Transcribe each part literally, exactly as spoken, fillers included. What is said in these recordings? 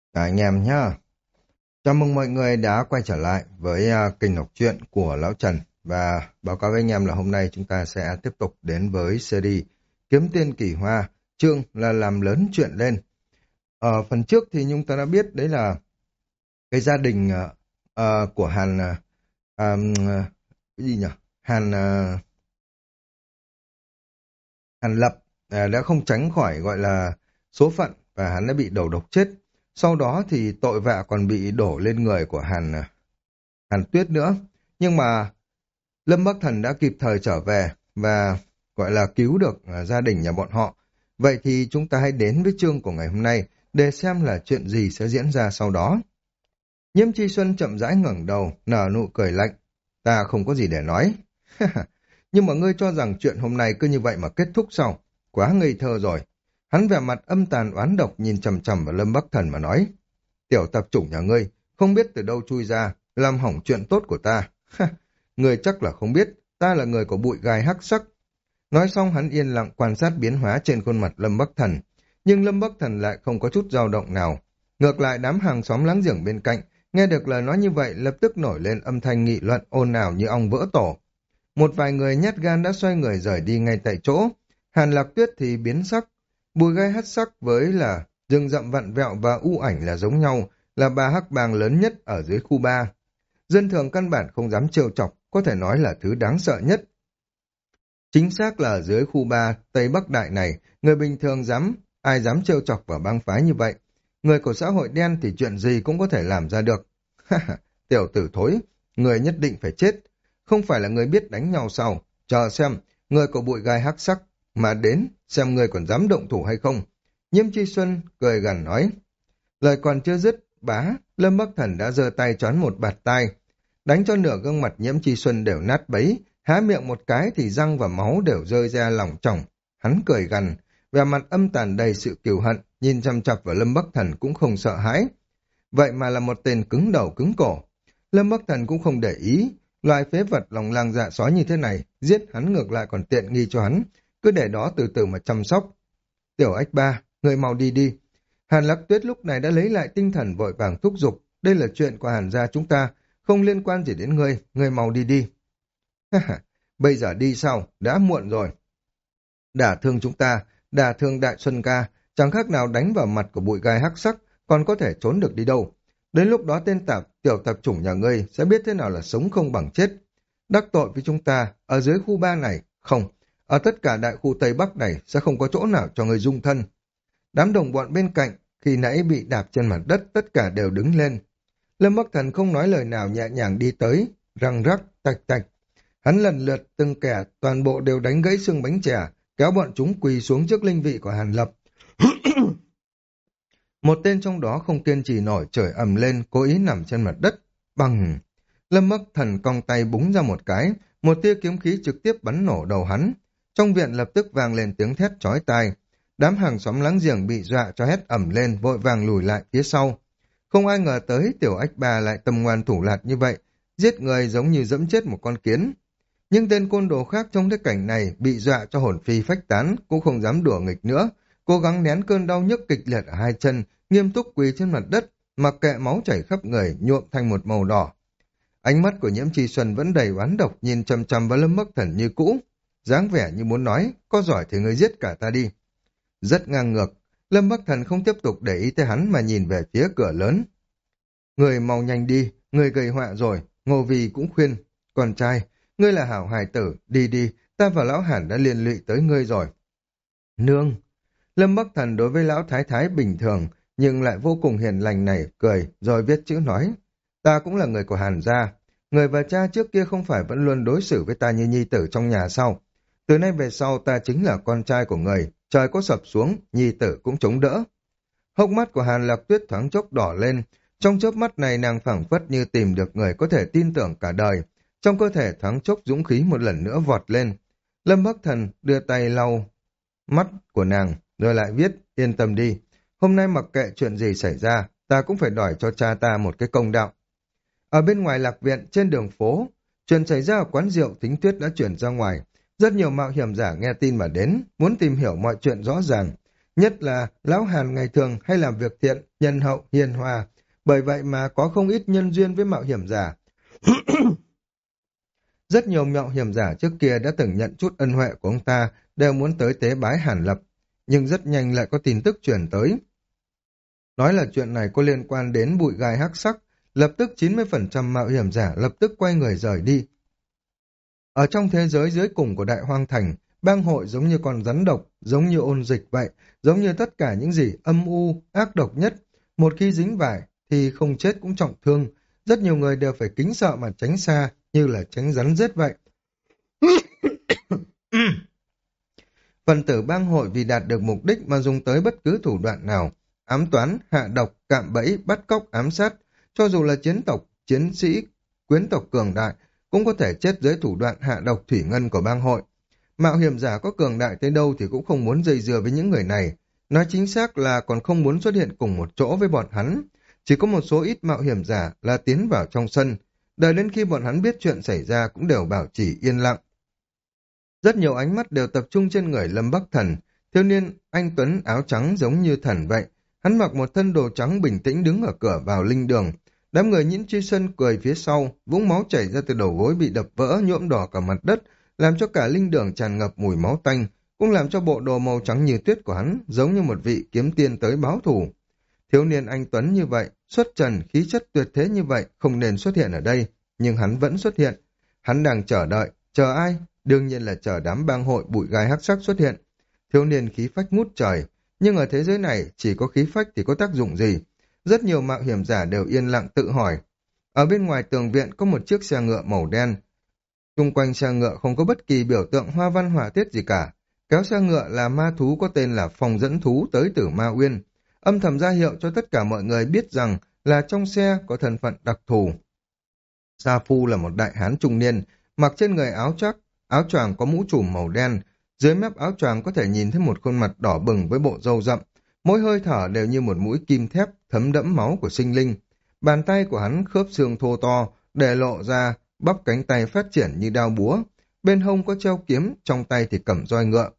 Cả anh em nhá. Chào mừng mọi người đã quay trở lại với uh, kênh đọc truyện của Lão Trần. Và báo cáo với anh em là hôm nay chúng ta sẽ tiếp tục đến với series Kiếm Tiên Kỳ Hoa, chương là làm lớn chuyện lên. Ở phần trước thì chúng ta đã biết đấy là cái gia đình uh, uh, của Hàn uh, um, uh, cái gì nhỉ? Hàn uh, Hàn Lập à, đã không tránh khỏi gọi là số phận và hắn đã bị đầu độc chết. Sau đó thì tội vạ còn bị đổ lên người của Hàn à, Hàn Tuyết nữa. Nhưng mà Lâm Bắc Thần đã kịp thời trở về và gọi là cứu được à, gia đình nhà bọn họ. Vậy thì chúng ta hãy đến với chương của ngày hôm nay để xem là chuyện gì sẽ diễn ra sau đó. Nhiễm Chi Xuân chậm rãi ngẩng đầu, nở nụ cười lạnh. Ta không có gì để nói. Nhưng mà ngươi cho rằng chuyện hôm nay cứ như vậy mà kết thúc sao? Quá ngây thơ rồi. Hắn vẻ mặt âm tàn oán độc nhìn chằm chằm vào Lâm Bắc Thần mà nói. Tiểu tạp chủng nhà ngươi, không biết từ đâu chui ra, làm hỏng chuyện tốt của ta. Ngươi chắc là không biết, ta là người của bụi gai hắc sắc. Nói xong hắn yên lặng quan sát biến hóa trên khuôn mặt Lâm Bắc Thần. Nhưng Lâm Bắc Thần lại không có chút dao động nào. Ngược lại đám hàng xóm láng giềng bên cạnh, nghe được lời nói như vậy lập tức nổi lên âm thanh nghị luận ồn ào như ong vỡ tổ. Một vài người nhát gan đã xoay người rời đi ngay tại chỗ. Hàn Lạc Tuyết thì biến sắc. Bùi gai hắc sắc với là rừng rậm vặn vẹo và u ảnh là giống nhau, là ba hắc bang lớn nhất ở dưới khu ba. Dân thường căn bản không dám trêu chọc, có thể nói là thứ đáng sợ nhất. Chính xác là ở dưới khu ba Tây Bắc Đại này, người bình thường dám, ai dám trêu chọc vào bang phái như vậy. Người của xã hội đen thì chuyện gì cũng có thể làm ra được. Tiểu tử thối, người nhất định phải chết. Không phải là người biết đánh nhau sao? Chờ xem, người của bụi gai hắc sắc mà đến, xem người còn dám động thủ hay không. Nhiễm Chi Xuân cười gằn nói. Lời còn chưa dứt, bá, Lâm Bắc Thần đã giơ tay choán một bạt tai, đánh cho nửa gương mặt Nhiễm Chi Xuân đều nát bấy, há miệng một cái thì răng và máu đều rơi ra lỏng chỏng. Hắn cười gằn, vẻ mặt âm tàn đầy sự kiêu hận, nhìn chăm chăm vào Lâm Bắc Thần cũng không sợ hãi. Vậy mà là một tên cứng đầu cứng cổ. Lâm Bắc Thần cũng không để ý, loại phế vật lòng lang dạ sói như thế này, giết hắn ngược lại còn tiện nghi cho hắn, cứ để đó từ từ mà chăm sóc. Tiểu Ách Ba, người mau đi đi. Hàn Lạc Tuyết lúc này đã lấy lại tinh thần vội vàng thúc giục, đây là chuyện của Hàn gia chúng ta, không liên quan gì đến ngươi, ngươi mau đi đi. Bây giờ đi sao, đã muộn rồi. Đả thương chúng ta, đả thương Đại Xuân ca, chẳng khác nào đánh vào mặt của bụi gai hắc sắc, còn có thể trốn được đi đâu. Đến lúc đó tên tạp, tiểu tạp chủng nhà ngươi sẽ biết thế nào là sống không bằng chết. Đắc tội với chúng ta, ở dưới khu ba này, không, ở tất cả đại khu Tây Bắc này sẽ không có chỗ nào cho người dung thân. Đám đồng bọn bên cạnh, khi nãy bị đạp trên mặt đất, tất cả đều đứng lên. Lâm Bắc Thần không nói lời nào nhẹ nhàng đi tới, răng rắc, tạch tạch. Hắn lần lượt từng kẻ toàn bộ đều đánh gãy xương bánh chè, kéo bọn chúng quỳ xuống trước linh vị của Hàn Lập. Một tên trong đó không kiên trì nổi chửi ầm lên, cố ý nằm trên mặt đất. Bằng! Lâm Bắc Thần cong tay búng ra một cái, một tia kiếm khí trực tiếp bắn nổ đầu hắn. Trong viện lập tức vang lên tiếng thét chói tai. Đám hàng xóm láng giềng bị dọa cho hét ầm lên, vội vàng lùi lại phía sau. Không ai ngờ tới tiểu ách ba lại tâm ngoan thủ lạt như vậy, giết người giống như dẫm chết một con kiến. Nhưng tên côn đồ khác trong cái cảnh này bị dọa cho hồn phi phách tán, cũng không dám đùa nghịch nữa, cố gắng nén cơn đau nhức kịch liệt ở hai chân, nghiêm túc quỳ trên mặt đất, mặc kệ máu chảy khắp người nhuộm thành một màu đỏ. Ánh mắt của Nhiễm Chi Xuân vẫn đầy oán độc, nhìn chằm chằm vào Lâm Bắc Thần như cũ, dáng vẻ như muốn nói, có giỏi thì ngươi giết cả ta đi. Rất ngang ngược, Lâm Bắc Thần không tiếp tục để ý tới hắn mà nhìn về phía cửa lớn. Người mau nhanh đi, người gây họa rồi, Ngô Vì cũng khuyên, con trai, ngươi là hảo hài tử, đi đi, ta và lão Hàn đã liên lụy tới ngươi rồi. Nương! Lâm Bắc Thần đối với lão thái thái bình thường, nhưng lại vô cùng hiền lành này, cười, rồi viết chữ nói, ta cũng là người của Hàn gia, người và cha trước kia không phải vẫn luôn đối xử với ta như nhi tử trong nhà sao? Từ nay về sau ta chính là con trai của người, trời có sập xuống, nhi tử cũng chống đỡ. Hốc mắt của Hàn Lạc Tuyết thoáng chốc đỏ lên, trong chớp mắt này nàng phảng phất như tìm được người có thể tin tưởng cả đời, trong cơ thể thoáng chốc dũng khí một lần nữa vọt lên. Lâm Bắc Thần đưa tay lau mắt của nàng, rồi lại viết, yên tâm đi, hôm nay mặc kệ chuyện gì xảy ra, ta cũng phải đòi cho cha ta một cái công đạo. Ở bên ngoài lạc viện, trên đường phố, chuyện xảy ra ở quán rượu Thính Tuyết đã chuyển ra ngoài. Rất nhiều mạo hiểm giả nghe tin mà đến, muốn tìm hiểu mọi chuyện rõ ràng. Nhất là lão Hàn ngày thường hay làm việc thiện, nhân hậu, hiền hòa. Bởi vậy mà có không ít nhân duyên với mạo hiểm giả. Rất nhiều mạo hiểm giả trước kia đã từng nhận chút ân huệ của ông ta, đều muốn tới tế bái Hàn Lập. Nhưng rất nhanh lại có tin tức truyền tới. Nói là chuyện này có liên quan đến bụi gai hắc sắc, lập tức chín mươi phần trăm mạo hiểm giả lập tức quay người rời đi. Ở trong thế giới dưới cùng của Đại Hoang Thành, bang hội giống như con rắn độc, giống như ôn dịch vậy, giống như tất cả những gì âm u, ác độc nhất. Một khi dính vải thì không chết cũng trọng thương, rất nhiều người đều phải kính sợ mà tránh xa, như là tránh rắn rết vậy. Phần tử bang hội vì đạt được mục đích mà dùng tới bất cứ thủ đoạn nào, ám toán, hạ độc, cạm bẫy, bắt cóc, ám sát, cho dù là chiến tộc, chiến sĩ, quyến tộc cường đại, cũng có thể chết dưới thủ đoạn hạ độc thủy ngân của bang hội. Mạo hiểm giả có cường đại tới đâu thì cũng không muốn dây dưa với những người này, nói chính xác là còn không muốn xuất hiện cùng một chỗ với bọn hắn. Chỉ có một số ít mạo hiểm giả là tiến vào trong sân, đợi đến khi bọn hắn biết chuyện xảy ra cũng đều bảo trì yên lặng. Rất nhiều ánh mắt đều tập trung trên người Lâm Bắc Thần, thiếu niên anh tuấn áo trắng giống như thần vậy. Hắn mặc một thân đồ trắng bình tĩnh đứng ở cửa vào linh đường. Đám người Nhiễm Chi Sân cười phía sau, vũng máu chảy ra từ đầu gối bị đập vỡ nhuộm đỏ cả mặt đất, làm cho cả linh đường tràn ngập mùi máu tanh, cũng làm cho bộ đồ màu trắng như tuyết của hắn giống như một vị kiếm tiên tới báo thù. Thiếu niên anh tuấn như vậy, xuất trần khí chất tuyệt thế như vậy không nên xuất hiện ở đây, nhưng hắn vẫn xuất hiện. Hắn đang chờ đợi, chờ ai? Đương nhiên là chờ đám bang hội bụi gai hắc sắc xuất hiện. Thiếu niên khí phách ngút trời, nhưng ở thế giới này chỉ có khí phách thì có tác dụng gì? Rất nhiều mạo hiểm giả đều yên lặng tự hỏi. Ở bên ngoài tường viện có một chiếc xe ngựa màu đen. Xung quanh xe ngựa không có bất kỳ biểu tượng hoa văn họa tiết gì cả. Kéo xe ngựa là ma thú có tên là Phòng Dẫn Thú tới từ Ma Uyên. Âm thầm ra hiệu cho tất cả mọi người biết rằng là trong xe có thân phận đặc thù. Sa Phu là một đại hán trung niên, mặc trên người áo chắc, áo choàng có mũ trùm màu đen. Dưới mép áo choàng có thể nhìn thấy một khuôn mặt đỏ bừng với bộ râu rậm. Mỗi hơi thở đều như một mũi kim thép thấm đẫm máu của sinh linh. Bàn tay của hắn khớp xương thô to, để lộ ra, bắp cánh tay phát triển như đao búa. Bên hông có treo kiếm, trong tay thì cầm roi ngựa.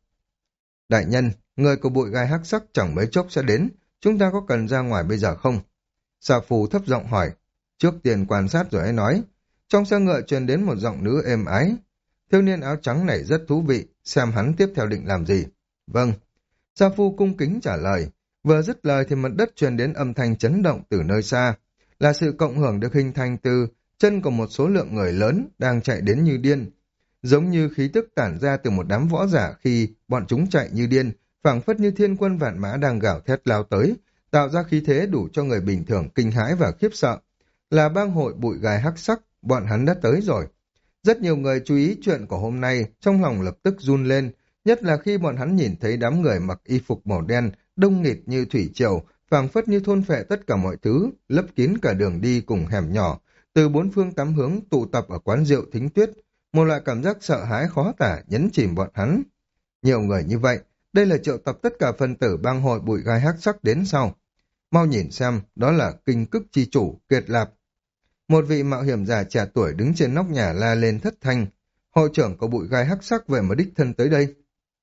Đại nhân, người của bụi gai hắc sắc chẳng mấy chốc sẽ đến, chúng ta có cần ra ngoài bây giờ không? Sa Phu thấp giọng hỏi, trước tiên quan sát rồi hãy nói. Trong xe ngựa truyền đến một giọng nữ êm ái. Thiếu niên áo trắng này rất thú vị, xem hắn tiếp theo định làm gì. Vâng. Sa Phu cung kính trả lời. Vừa dứt lời thì mặt đất truyền đến âm thanh chấn động từ nơi xa. Là sự cộng hưởng được hình thành từ chân của một số lượng người lớn đang chạy đến như điên. Giống như khí tức tản ra từ một đám võ giả khi bọn chúng chạy như điên, phảng phất như thiên quân vạn mã đang gào thét lao tới, tạo ra khí thế đủ cho người bình thường kinh hãi và khiếp sợ. Là bang hội bụi gai hắc sắc, bọn hắn đã tới rồi. Rất nhiều người chú ý chuyện của hôm nay, trong lòng lập tức run lên, nhất là khi bọn hắn nhìn thấy đám người mặc y phục màu đen, đông nghịt như thủy triều, phảng phất như thôn phệ tất cả mọi thứ, lấp kín cả đường đi cùng hẻm nhỏ, từ bốn phương tám hướng tụ tập ở quán rượu Thính Tuyết. Một loại cảm giác sợ hãi khó tả nhấn chìm bọn hắn. Nhiều người như vậy, đây là triệu tập tất cả phần tử bang hội bụi gai hắc sắc đến sau. Mau nhìn xem, đó là kinh cức chi chủ, Kiệt Lạp. Một vị mạo hiểm giả trẻ tuổi đứng trên nóc nhà la lên thất thanh. Hội trưởng của bụi gai hắc sắc về mà đích thân tới đây.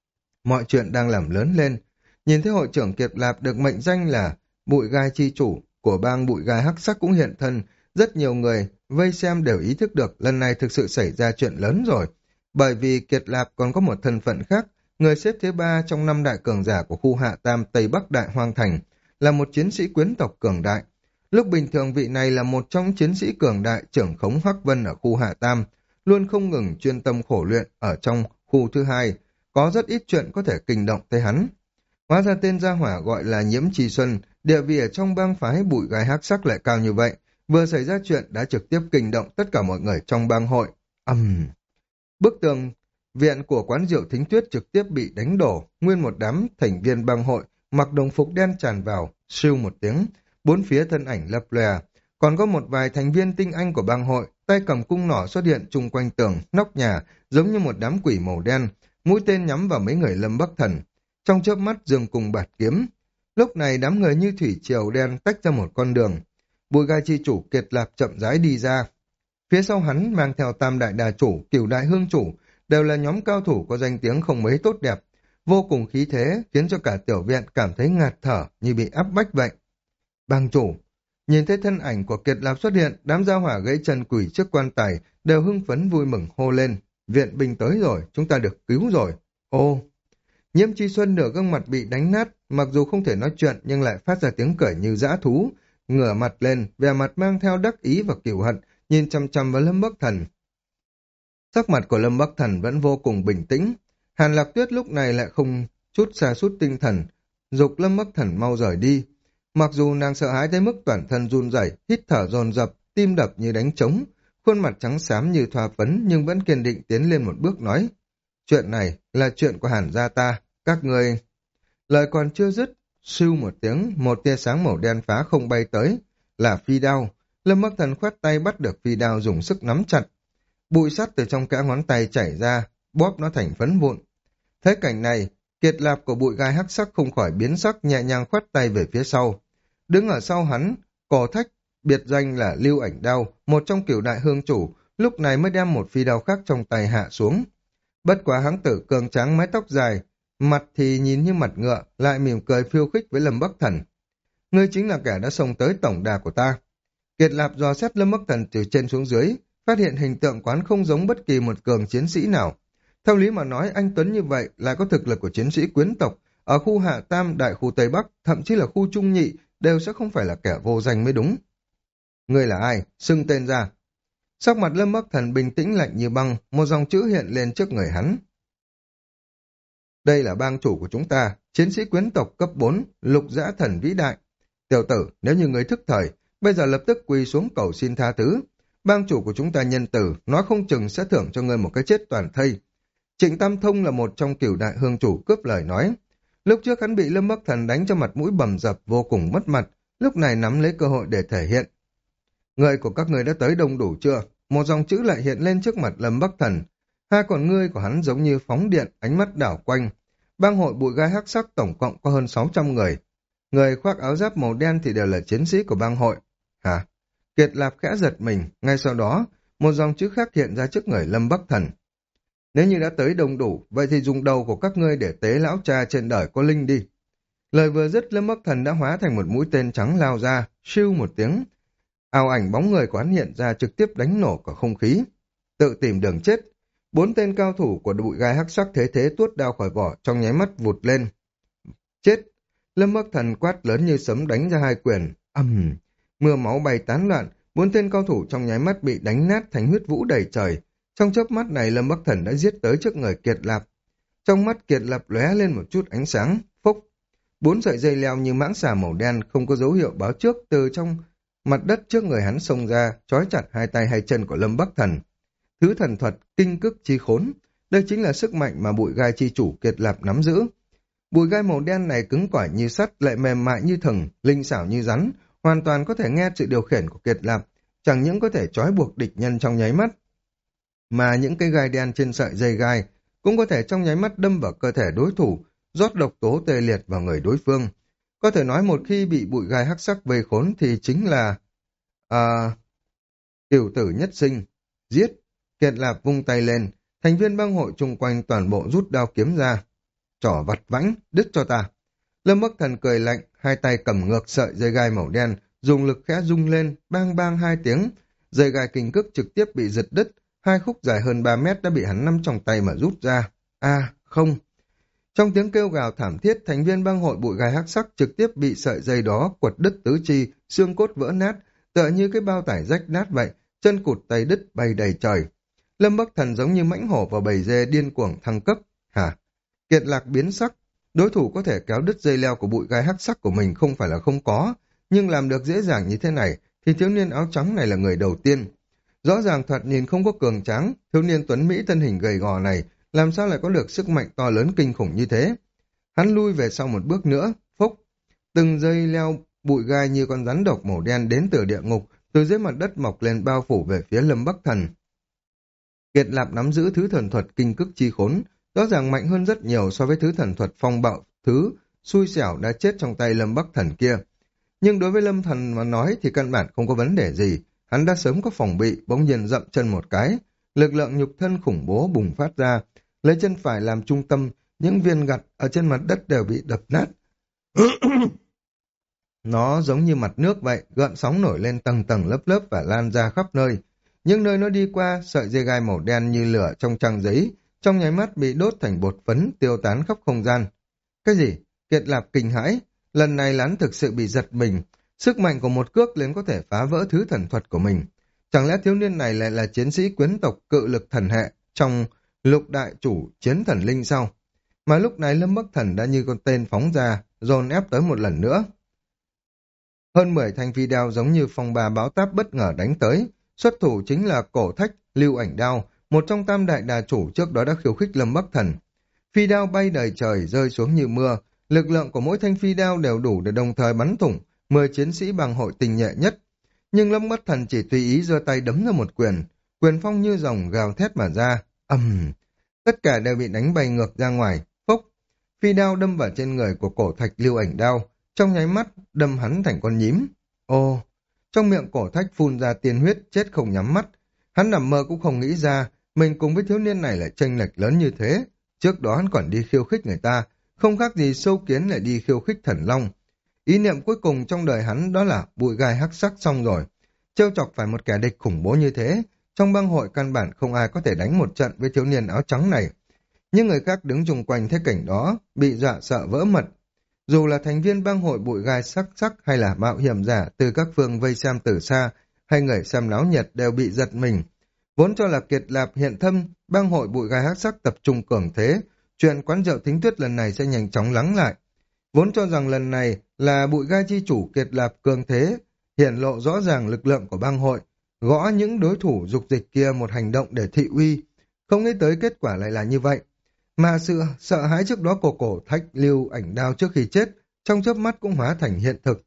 Mọi chuyện đang làm lớn lên. Nhìn thấy hội trưởng Kiệt Lạp được mệnh danh là bụi gai chi chủ của bang bụi gai hắc sắc cũng hiện thân. Rất nhiều người vây xem đều ý thức được lần này thực sự xảy ra chuyện lớn rồi. Bởi vì Kiệt Lạp còn có một thân phận khác, người xếp thứ ba trong năm đại cường giả của khu Hạ Tam Tây Bắc Đại Hoang Thành, là một chiến sĩ quyến tộc cường đại. Lúc bình thường vị này là một trong chiến sĩ cường đại trưởng khống Hoắc Vân ở khu Hạ Tam, luôn không ngừng chuyên tâm khổ luyện ở trong khu thứ hai, có rất ít chuyện có thể kinh động tới hắn. Hóa ra tên gia hỏa gọi là Nhiễm Chi Xuân, địa vị ở trong bang phái bụi gai hắc sắc lại cao như vậy, vừa xảy ra chuyện đã trực tiếp kinh động tất cả mọi người trong bang hội. Ầm. Uhm. Bức tường viện của quán rượu Thính Tuyết trực tiếp bị đánh đổ, nguyên một đám thành viên bang hội mặc đồng phục đen tràn vào, sưu một tiếng, bốn phía thân ảnh lập lòe, còn có một vài thành viên tinh anh của bang hội, tay cầm cung nỏ xuất hiện chung quanh tường, nóc nhà, giống như một đám quỷ màu đen, mũi tên nhắm vào mấy người Lâm Bắc Thần. Trong chớp mắt dường cùng bạt kiếm. Lúc này đám người như thủy triều đen tách ra một con đường. Bùi gai chi chủ Kiệt Lạp chậm rãi đi ra. Phía sau hắn mang theo tam đại đà chủ, cửu đại hương chủ, đều là nhóm cao thủ có danh tiếng không mấy tốt đẹp. vô cùng khí thế, khiến cho cả tiểu viện cảm thấy ngạt thở như bị áp bách vậy. Bang chủ, nhìn thấy thân ảnh của Kiệt Lạp xuất hiện, đám gia hỏa gãy chân quỷ trước quan tài đều hưng phấn vui mừng hô lên. Viện binh tới rồi, chúng ta được cứu rồi. Ô, Nhiễm Chi Xuân nửa gương mặt bị đánh nát, mặc dù không thể nói chuyện nhưng lại phát ra tiếng cười như dã thú, ngửa mặt lên, vẻ mặt mang theo đắc ý và cừu hận, nhìn chăm chăm vào Lâm Bắc Thần. Sắc mặt của Lâm Bắc Thần vẫn vô cùng bình tĩnh. Hàn Lạc Tuyết lúc này lại không chút sa sút tinh thần, giục Lâm Bắc Thần mau rời đi. Mặc dù nàng sợ hãi tới mức toàn thân run rẩy, hít thở dồn dập, tim đập như đánh trống, khuôn mặt trắng xám như thoa phấn nhưng vẫn kiên định tiến lên một bước nói: chuyện này là chuyện của Hàn gia ta, các người. Lời còn chưa dứt, sưu một tiếng, một tia sáng màu đen phá không bay tới, là phi đao. Lâm Bắc Thần khoát tay bắt được phi đao dùng sức nắm chặt. Bụi sắt từ trong kẽ ngón tay chảy ra, bóp nó thành phấn vụn. Thấy cảnh này, Kiệt Lạp của bụi gai hắc sắc không khỏi biến sắc, nhẹ nhàng khoát tay về phía sau. Đứng ở sau hắn, Cổ Thách, biệt danh là Lưu Ảnh Đao, một trong cửu đại hương chủ, lúc này mới đem một phi đao khác trong tay hạ xuống. Bất quá hãng tử cường tráng mái tóc dài, mặt thì nhìn như mặt ngựa, lại mỉm cười khiêu khích với Lâm Bắc Thần. Ngươi chính là kẻ đã xông tới tổng đà của ta. Kiệt Lạp dò xét Lâm Bắc Thần từ trên xuống dưới, phát hiện hình tượng quán không giống bất kỳ một cường chiến sĩ nào. Theo lý mà nói, anh Tuấn như vậy lại có thực lực của chiến sĩ quyến tộc, ở khu Hạ Tam, đại khu Tây Bắc, thậm chí là khu Trung Nhị, đều sẽ không phải là kẻ vô danh mới đúng. Ngươi là ai? Xưng tên ra. Sắc mặt Lâm Bắc Thần bình tĩnh lạnh như băng, một dòng chữ hiện lên trước người hắn. Đây là bang chủ của chúng ta, chiến sĩ quyến tộc cấp bốn, Lục Dã Thần vĩ đại. Tiểu tử, nếu như ngươi thức thời, bây giờ lập tức quỳ xuống cầu xin tha thứ. Bang chủ của chúng ta nhân tử, nói không chừng sẽ thưởng cho ngươi một cái chết toàn thây. Trịnh Tam Thông là một trong cửu đại hương chủ cướp lời nói. Lúc trước hắn bị Lâm Bắc Thần đánh cho mặt mũi bầm dập vô cùng mất mặt, lúc này nắm lấy cơ hội để thể hiện. Người của các ngươi đã tới đông đủ chưa? Một dòng chữ lại hiện lên trước mặt Lâm Bắc Thần. Hai con ngươi của hắn giống như phóng điện, ánh mắt đảo quanh. Bang hội bụi gai hắc sắc tổng cộng có hơn sáu trăm người. Người khoác áo giáp màu đen thì đều là chiến sĩ của bang hội. Hả? Kiệt Lạp khẽ giật mình, ngay sau đó, một dòng chữ khác hiện ra trước người Lâm Bắc Thần. Nếu như đã tới đông đủ, vậy thì dùng đầu của các ngươi để tế lão cha trên đời có linh đi. Lời vừa dứt, Lâm Bắc Thần đã hóa thành một mũi tên trắng lao ra, siêu một tiếng. Ảo ảnh bóng người của hắn hiện ra trực tiếp đánh nổ cả không khí. Tự tìm đường chết. Bốn tên cao thủ của bụi gai hắc sắc thế thế tuốt đao khỏi vỏ trong nháy mắt vụt lên. Chết! Lâm Bắc Thần quát lớn như sấm đánh ra hai quyền. Ầm! Mưa máu bay tán loạn, bốn tên cao thủ trong nháy mắt bị đánh nát thành huyết vũ đầy trời. Trong chớp mắt này Lâm Bắc Thần đã giết tới trước người Kiệt Lạp. Trong mắt Kiệt Lạp lóe lên một chút ánh sáng, phốc. Bốn sợi dây leo như mãng xà màu đen không có dấu hiệu báo trước từ trong mặt đất trước người hắn xông ra, trói chặt hai tay hai chân của Lâm Bắc Thần. Thứ thần thuật kinh cức chi khốn, đây chính là sức mạnh mà bụi gai chi chủ Kiệt Lạp nắm giữ. Bụi gai màu đen này cứng cỏi như sắt, lại mềm mại như thừng, linh xảo như rắn, hoàn toàn có thể nghe sự điều khiển của Kiệt Lạp, chẳng những có thể trói buộc địch nhân trong nháy mắt, mà những cái gai đen trên sợi dây gai cũng có thể trong nháy mắt đâm vào cơ thể đối thủ, rót độc tố tê liệt vào người đối phương. Có thể nói một khi bị bụi gai hắc sắc vây khốn thì chính là à, cửu tử nhất sinh, giết. Kiệt Lạp vung tay lên, thành viên bang hội chung quanh toàn bộ rút đao kiếm ra. Trỏ vặt vãnh, đứt cho ta. Lâm Bắc Thần cười lạnh, hai tay cầm ngược sợi dây gai màu đen, dùng lực khẽ rung lên, bang bang hai tiếng. Dây gai kinh cức trực tiếp bị giật đứt, hai khúc dài hơn ba mét đã bị hắn nắm trong tay mà rút ra. A, không! Trong tiếng kêu gào thảm thiết, thành viên bang hội bụi gai hắc sắc trực tiếp bị sợi dây đó quật đứt tứ chi, xương cốt vỡ nát, tựa như cái bao tải rách nát vậy, chân cụt tay đứt bay đầy trời. Lâm Bắc Thần giống như mãnh hổ vào bầy dê điên cuồng thăng cấp. Hả? Kiệt Lạc biến sắc, đối thủ có thể kéo đứt dây leo của bụi gai hắc sắc của mình không phải là không có, nhưng làm được dễ dàng như thế này thì thiếu niên áo trắng này là người đầu tiên. Rõ ràng thoạt nhìn không có cường tráng, thiếu niên tuấn Mỹ thân hình gầy gò này làm sao lại có được sức mạnh to lớn kinh khủng như thế. Hắn lui về sau một bước nữa, phốc, từng dây leo bụi gai như con rắn độc màu đen đến từ địa ngục, từ dưới mặt đất mọc lên bao phủ về phía Lâm Bắc Thần. Kiệt Lạp nắm giữ thứ thần thuật kinh cức chi khốn, rõ ràng mạnh hơn rất nhiều so với thứ thần thuật phong bạo, thứ xui xẻo đã chết trong tay Lâm Bắc Thần kia. Nhưng đối với Lâm Thần mà nói thì căn bản không có vấn đề gì, hắn đã sớm có phòng bị, bỗng nhiên dậm chân một cái, lực lượng nhục thân khủng bố bùng phát ra, lấy chân phải làm trung tâm, những viên gạch ở trên mặt đất đều bị đập nát. Nó giống như mặt nước vậy, gợn sóng nổi lên tầng tầng lớp lớp và lan ra khắp nơi. Những nơi nó đi qua, sợi dây gai màu đen như lửa trong trang giấy, trong nháy mắt bị đốt thành bột phấn, tiêu tán khắp không gian. Cái gì? Kiệt Lạp kinh hãi, lần này hắn thực sự bị giật mình. Sức mạnh của một cước liền có thể phá vỡ thứ thần thuật của mình. Chẳng lẽ thiếu niên này lại là chiến sĩ quyến tộc cự lực thần hệ trong lục đại chủ chiến thần linh sao? Mà lúc này Lâm Bắc Thần đã như con tên phóng ra, dồn ép tới một lần nữa. Hơn mười thanh phi đao giống như phong ba báo táp bất ngờ đánh tới. Xuất thủ chính là cổ thách, lưu ảnh đao, một trong tam đại đà chủ trước đó đã khiêu khích Lâm Bắc Thần. Phi đao bay đầy trời rơi xuống như mưa, lực lượng của mỗi thanh phi đao đều đủ để đồng thời bắn thủng mười chiến sĩ bang hội tinh nhuệ nhất. Nhưng Lâm Bắc Thần chỉ tùy ý giơ tay đấm ra một quyền, quyền phong như rồng gào thét mà ra, ầm, tất cả đều bị đánh bay ngược ra ngoài, phốc. Phi đao đâm vào trên người của cổ thạch lưu ảnh đao, trong nháy mắt đâm hắn thành con nhím. Ô, trong miệng cổ thạch phun ra tiên huyết, chết không nhắm mắt. Hắn nằm mơ cũng không nghĩ ra mình cùng với thiếu niên này lại chênh lệch lớn như thế. Trước đó hắn còn đi khiêu khích người ta, không khác gì sâu kiến lại đi khiêu khích thần long. Ý niệm cuối cùng trong đời hắn đó là bụi gai hắc sắc xong rồi. Trêu chọc phải một kẻ địch khủng bố như thế, trong bang hội căn bản không ai có thể đánh một trận với thiếu niên áo trắng này. Nhưng người khác đứng chung quanh thấy cảnh đó, bị dọa sợ vỡ mật. Dù là thành viên bang hội bụi gai sắc sắc hay là mạo hiểm giả từ các phương vây xem từ xa, hay người xem náo nhiệt đều bị giật mình. Vốn cho là Kiệt Lạp hiện thâm, bang hội bụi gai hắc sắc tập trung cường thế, chuyện quán rượu thính tuyết lần này sẽ nhanh chóng lắng lại. Vốn cho rằng lần này là bụi gai chi chủ Kiệt Lạp cường thế, hiện lộ rõ ràng lực lượng của bang hội, gõ những đối thủ dục dịch kia một hành động để thị uy. Không nghĩ tới kết quả lại là như vậy. Mà sự sợ hãi trước đó của cổ thách lưu ảnh đao trước khi chết, trong chớp mắt cũng hóa thành hiện thực.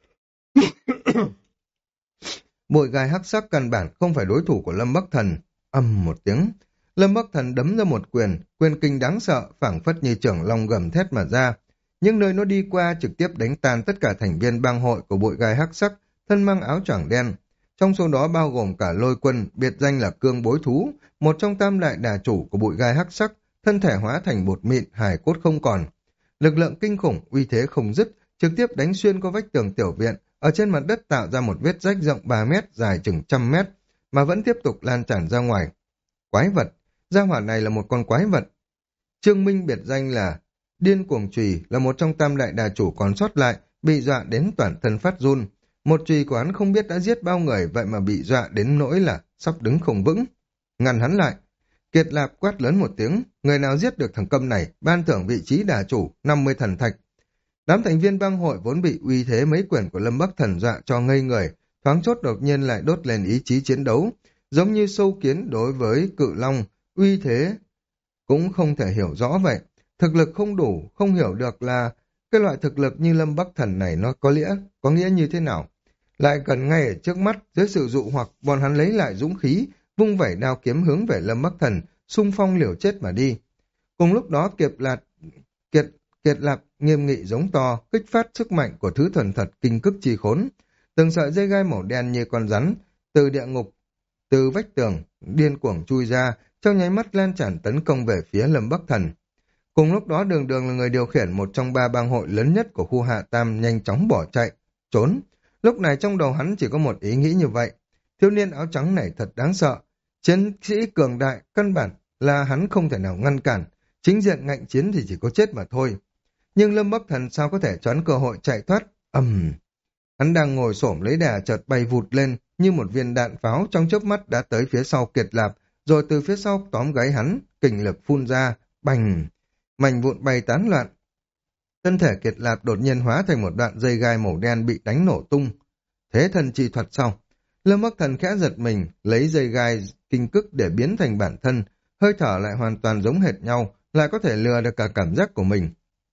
Bụi gai hắc sắc căn bản không phải đối thủ của Lâm Bắc Thần. Ầm một tiếng, Lâm Bắc Thần đấm ra một quyền, quyền kinh đáng sợ, phảng phất như trưởng long gầm thét mà ra. Nhưng nơi nó đi qua trực tiếp đánh tan tất cả thành viên bang hội của bụi gai hắc sắc, thân mang áo choàng đen. Trong số đó bao gồm cả Lôi Quân, biệt danh là Cương Bối Thú, một trong tam đại đà chủ của bụi gai hắc sắc, thân thể hóa thành bột mịn, hài cốt không còn. Lực lượng kinh khủng, uy thế không dứt, trực tiếp đánh xuyên qua vách tường tiểu viện, ở trên mặt đất tạo ra một vết rách rộng ba mét, dài chừng trăm mét, mà vẫn tiếp tục lan tràn ra ngoài. Quái vật, gia hỏa này là một con quái vật. Trương Minh biệt danh là Điên Cuồng Chùy, là một trong tam đại đà chủ còn sót lại, bị dọa đến toàn thân phát run. Một chùy của hắn không biết đã giết bao người, vậy mà bị dọa đến nỗi là sắp đứng không vững. Ngăn hắn lại. Kiệt Lạp quát lớn một tiếng, người nào giết được thằng câm này, ban thưởng vị trí đà chủ, năm mươi thần thạch. Đám thành viên bang hội vốn bị uy thế mấy quyền của Lâm Bắc Thần dọa cho ngây người, thoáng chốt đột nhiên lại đốt lên ý chí chiến đấu, giống như sâu kiến đối với cự long, uy thế cũng không thể hiểu rõ vậy. Thực lực không đủ, không hiểu được là cái loại thực lực như Lâm Bắc Thần này nó có nghĩa, có nghĩa như thế nào. Lại cần ngay ở trước mắt, dưới sự dụ hoặc bọn hắn lấy lại dũng khí, vung vẩy đao kiếm hướng về Lâm Bắc Thần, xung phong liều chết mà đi. Cùng lúc đó Kiệt Lạp, Kiệt, Kiệt Lạp nghiêm nghị giống to, kích phát sức mạnh của thứ thần thật kinh cức chi khốn. Từng sợi dây gai màu đen như con rắn, từ địa ngục, từ vách tường, điên cuồng chui ra, trong nháy mắt lan tràn tấn công về phía Lâm Bắc Thần. Cùng lúc đó Đường Đường là người điều khiển một trong ba bang hội lớn nhất của khu Hạ Tam nhanh chóng bỏ chạy, trốn. Lúc này trong đầu hắn chỉ có một ý nghĩ như vậy. Thiếu niên áo trắng này thật đáng sợ. Chiến sĩ cường đại, căn bản là hắn không thể nào ngăn cản. Chính diện ngạnh chiến thì chỉ có chết mà thôi. Nhưng Lâm Bắc Thần sao có thể choán cơ hội chạy thoát? Ầm! Hắn đang ngồi xổm lấy đà chợt bay vụt lên như một viên đạn pháo, trong chớp mắt đã tới phía sau Kiệt Lạp, rồi từ phía sau tóm gáy hắn, kình lực phun ra, bành! Mảnh vụn bay tán loạn. Thân thể Kiệt Lạp đột nhiên hóa thành một đoạn dây gai màu đen bị đánh nổ tung. Thế thần chi thuật sau. Lâm Bắc Thần khẽ giật mình, lấy dây gai kinh cức để biến thành bản thân, hơi thở lại hoàn toàn giống hệt nhau, lại có thể lừa được cả cảm giác của mình.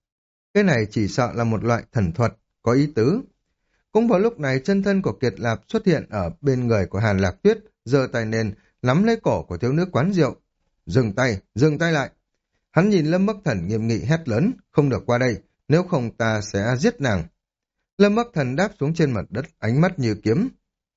Cái này chỉ sợ là một loại thần thuật, có ý tứ. Cũng vào lúc này chân thân của Kiệt Lạp xuất hiện ở bên người của Hàn Lạc Tuyết, giơ tay lên, nắm lấy cổ của thiếu nữ quán rượu. Dừng tay, dừng tay lại. Hắn nhìn Lâm Bắc Thần nghiêm nghị hét lớn, không được qua đây, nếu không ta sẽ giết nàng. Lâm Bắc Thần đáp xuống trên mặt đất, ánh mắt như kiếm.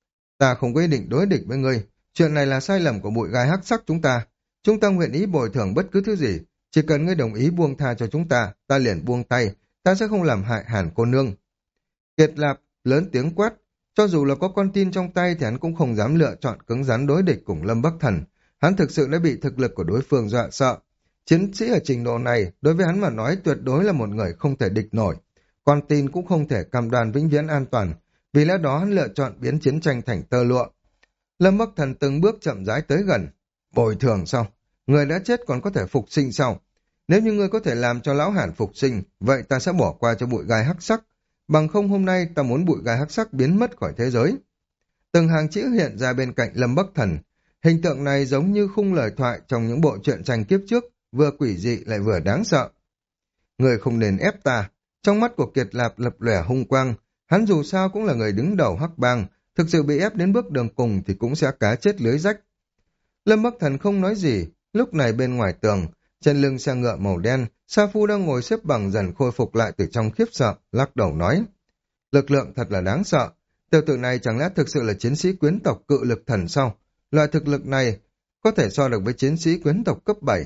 Ta không có ý định đối địch với ngươi, chuyện này là sai lầm của bụi gai hắc sắc chúng ta. Chúng ta nguyện ý bồi thường bất cứ thứ gì, Chỉ cần ngươi đồng ý buông tha cho chúng ta, ta liền buông tay, ta sẽ không làm hại Hàn cô nương. Kiệt Lạp lớn tiếng quát, cho dù là có con tin trong tay thì hắn cũng không dám lựa chọn cứng rắn đối địch cùng Lâm Bắc Thần. Hắn thực sự đã bị thực lực của đối phương dọa sợ. Chiến sĩ ở trình độ này, đối với hắn mà nói tuyệt đối là một người không thể địch nổi. Con tin cũng không thể cam đoan vĩnh viễn an toàn, vì lẽ đó hắn lựa chọn biến chiến tranh thành tơ lụa. Lâm Bắc Thần từng bước chậm rãi tới gần. Bồi thường sao? Người đã chết còn có thể phục sinh sao? Nếu như ngươi có thể làm cho lão Hàn phục sinh, vậy ta sẽ bỏ qua cho bụi gai hắc sắc. Bằng không hôm nay ta muốn bụi gai hắc sắc biến mất khỏi thế giới. Từng hàng chữ hiện ra bên cạnh Lâm Bắc Thần. Hình tượng này giống như khung lời thoại trong những bộ truyện tranh kiếp trước, vừa quỷ dị lại vừa đáng sợ. Người không nên ép ta. Trong mắt của Kiệt Lạp lập lòe hung quang, hắn dù sao cũng là người đứng đầu Hắc Bang, thực sự bị ép đến bước đường cùng thì cũng sẽ cá chết lưới rách. Lâm Bắc Thần không nói gì, lúc này bên ngoài tường, trên lưng xe ngựa màu đen, Sa Phu đang ngồi xếp bằng dần khôi phục lại từ trong khiếp sợ, lắc đầu nói. Lực lượng thật là đáng sợ, tiểu tử này chẳng lẽ thực sự là chiến sĩ quyến tộc cự lực thần sao? Loại thực lực này có thể so được với chiến sĩ quyến tộc cấp bảy.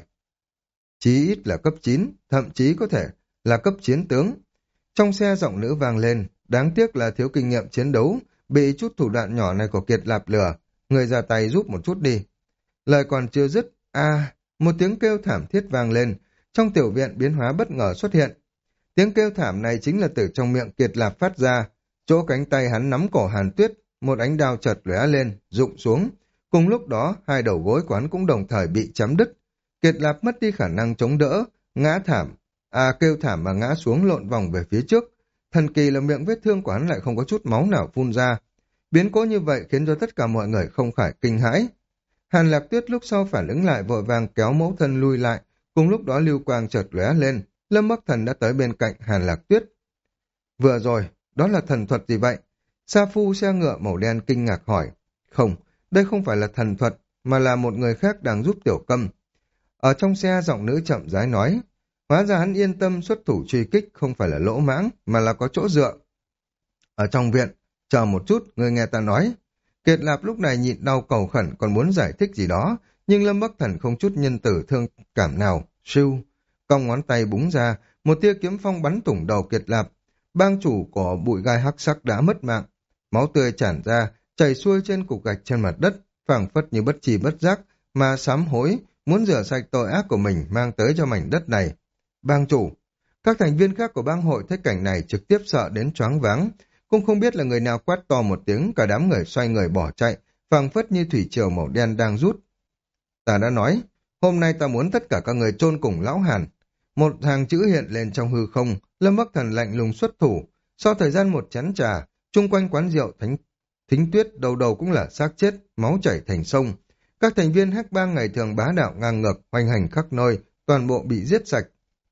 Chí ít là cấp chín, thậm chí có thể là cấp chiến tướng. Trong xe giọng nữ vang lên, đáng tiếc là thiếu kinh nghiệm chiến đấu, bị chút thủ đoạn nhỏ này của Kiệt Lạp lừa, người ra tay giúp một chút đi. Lời còn chưa dứt, a một tiếng kêu thảm thiết vang lên, trong tiểu viện biến hóa bất ngờ xuất hiện. Tiếng kêu thảm này chính là từ trong miệng Kiệt Lạp phát ra, chỗ cánh tay hắn nắm cổ Hàn Tuyết, một ánh đao chợt lóe lên, rụng xuống. Cùng lúc đó, hai đầu gối của hắn cũng đồng thời bị chém đứt. Kiệt Lạp mất đi khả năng chống đỡ, ngã thảm, à kêu thảm mà ngã xuống lộn vòng về phía trước. Thần kỳ là miệng vết thương của hắn lại không có chút máu nào phun ra. Biến cố như vậy khiến cho tất cả mọi người không khỏi kinh hãi. Hàn Lạc Tuyết lúc sau phản ứng lại vội vàng kéo mẫu thân lui lại, cùng lúc đó lưu quang chợt lóe lên, Lâm Bắc Thần đã tới bên cạnh Hàn Lạc Tuyết. Vừa rồi, đó là thần thuật gì vậy? Sa Phu xe ngựa màu đen kinh ngạc hỏi. Không, đây không phải là thần thuật, mà là một người khác đang giúp Tiểu Câm. Ở trong xe giọng nữ chậm rãi nói, hóa ra hắn yên tâm xuất thủ truy kích không phải là lỗ mãng, mà là có chỗ dựa. Ở trong viện, chờ một chút, người nghe ta nói. Kiệt Lạp lúc này nhịn đau cầu khẩn còn muốn giải thích gì đó, nhưng Lâm Bắc Thần không chút nhân tử thương cảm nào, siêu. Cong ngón tay búng ra, một tia kiếm phong bắn thủng đầu Kiệt Lạp. Bang chủ của bụi gai hắc sắc đã mất mạng. Máu tươi tràn ra, chảy xuôi trên cục gạch trên mặt đất, phảng phất như bất chi bất giác, mà sám hối, muốn rửa sạch tội ác của mình mang tới cho mảnh đất này. Bang chủ, các thành viên khác của bang hội thấy cảnh này trực tiếp sợ đến choáng váng, cũng không biết là người nào quát to một tiếng, cả đám người xoay người bỏ chạy, phảng phất như thủy triều màu đen đang rút. Ta đã nói, hôm nay ta muốn tất cả các người chôn cùng lão Hàn. Một hàng chữ hiện lên trong hư không, Lâm Bắc Thần lạnh lùng xuất thủ. Sau thời gian một chén trà, chung quanh quán rượu thánh thính tuyết đầu đầu cũng là xác chết, máu chảy thành sông. Các thành viên Hắc Bang ngày thường bá đạo ngang ngược, hoành hành khắp nơi, toàn bộ bị giết sạch.